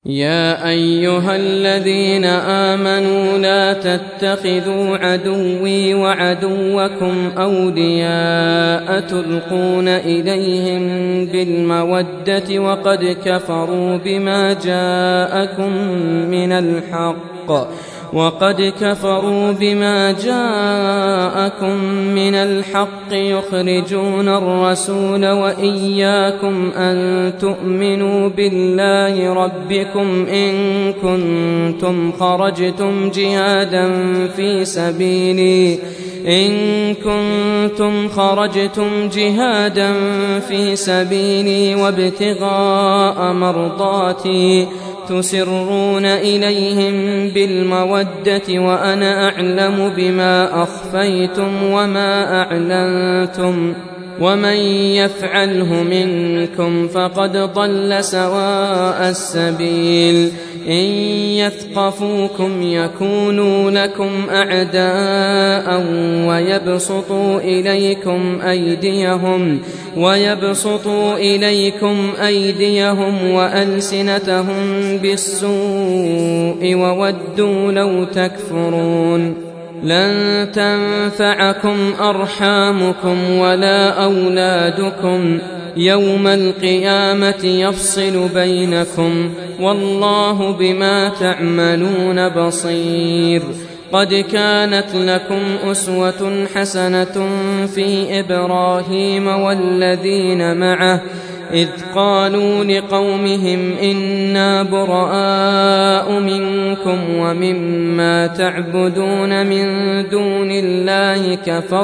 يا أيها الذين آمنوا لا تتخذوا عدوي وعدوكم أولياء تلقون إليهم بالمودة وقد كفروا بما جاءكم من الحق يخرجون الرسول وإياكم أن تؤمنوا بالله ربكم إن كنتم خرجتم جهادا في سبيلي وابتغاء مرضاتي تسرون إليهم بالمودة وأنا أعلم بما أخفيتم وما أعلنتم ومن يفعله منكم فقد ضل سواء السبيل إن يثقفوكم يكونوا لكم أعداء ويبسطوا إليكم أيديهم وألسنتهم بالسوء وودوا لو تكفرون لن تنفعكم أرحامكم ولا أولادكم يوم القيامة يفصل بينكم والله بما تعملون بصير قد كانت لكم أسوة حسنة في إبراهيم والذين معه إذ قالوا لقومهم إنا براء منكم ومما تعبدون من دون الله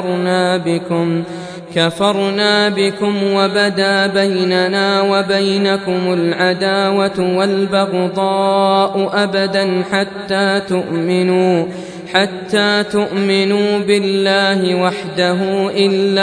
كفرنا بكم وبدا بيننا وبينكم العداوة والبغضاء أبدا حتى تؤمنوا بالله وحده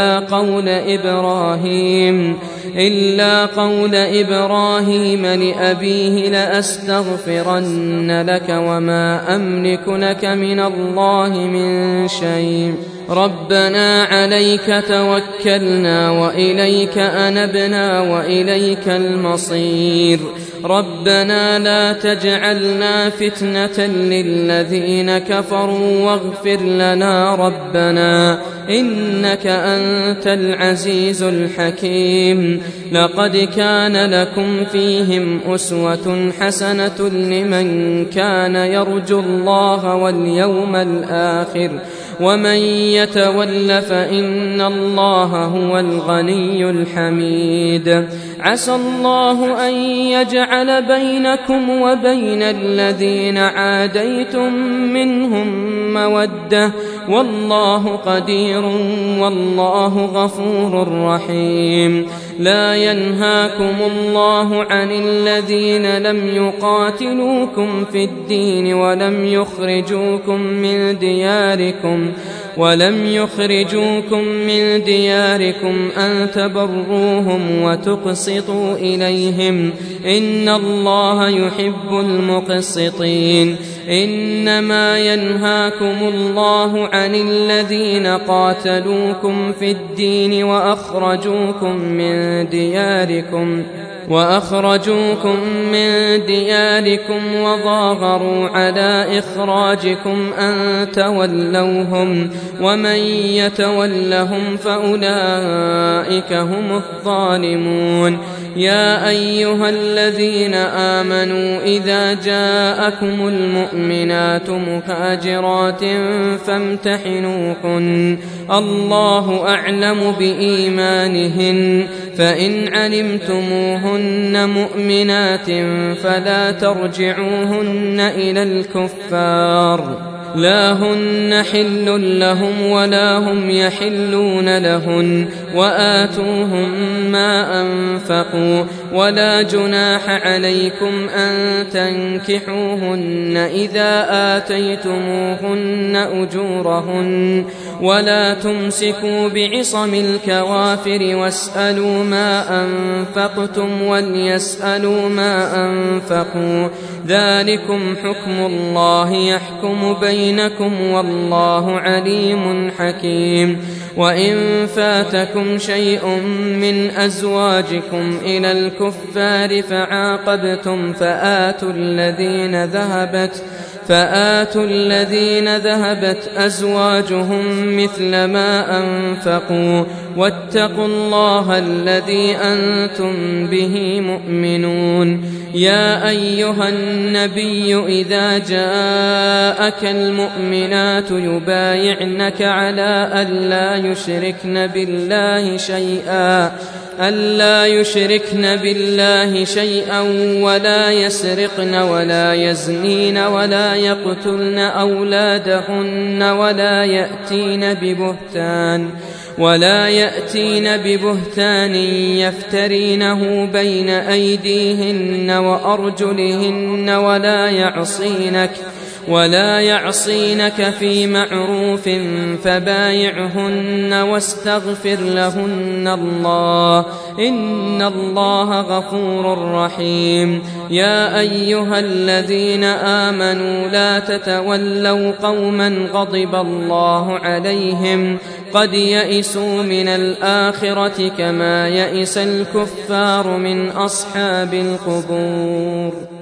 إلا قول إبراهيم لأبيه لأستغفرن لك وما أملك لك من الله من شيء ربنا عليك توكلنا وإليك أنبنا وإليك المصير ربنا لا تجعلنا فتنة للذين كفروا واغفر لنا ربنا إنك أنت العزيز الحكيم لقد كان لكم فيهم أسوة حسنة لمن كان يرجو الله واليوم الآخر ومن يتول فإن الله هو الغني الحميد عسى الله أن يجعل بينكم وبين الذين عاديتم منهم مودة والله قدير والله غفور رحيم لا ينهاكم الله عن الذين لم يقاتلوكم في الدين ولم يخرجوكم من دياركم أن تبروهم وتقسطوا إليهم إن الله يحب المقسطين إنما ينهاكم الله عن الذين قاتلوكم في الدين وأخرجوكم من دياركم وظاهروا على إخراجكم أن تولوهم ومن يتولهم فأولئك هم الظالمون يا أيها الذين آمنوا إذا جاءكم المؤمنات مهاجرات فامتحنوهن الله أعلم بإيمانهن فإن علمتموهن مؤمنات فلا ترجعوهن إلى الكفار لا هن حل لهم ولا هم يحلون لهن وآتوهم ما أنفقوا ولا جناح عليكم أن تنكحوهن إذا آتيتموهن أجورهن ولا تمسكوا بعصم الكوافر واسألوا ما أنفقتم وليسألوا ما أنفقوا ذلكم حكم الله يحكم بينكم والله عليم حكيم وإن فاتكم شيء من أزواجكم إلى الكفار فعاقبتم فآتوا الذين ذهبت أزواجهم مثل ما أنفقوا واتقوا الله الذي أنتم به مؤمنون. يا أيها النبي إذا جاءك المؤمنات يبايعنك على ألا يشركن بالله شيئا ولا يسرقن ولا يزنين ولا يقتلن أولادهن ولا يأتين ببهتان يفترينه بين أيديهن وأرجلهن ولا يعصينك في معروف فبايعهن واستغفر لهن الله إن الله غفور رحيم. يا أيها الذين آمنوا لا تتولوا قوما غضب الله عليهم قد يئسوا من الآخرة كما يئس الكفار من أصحاب القبور.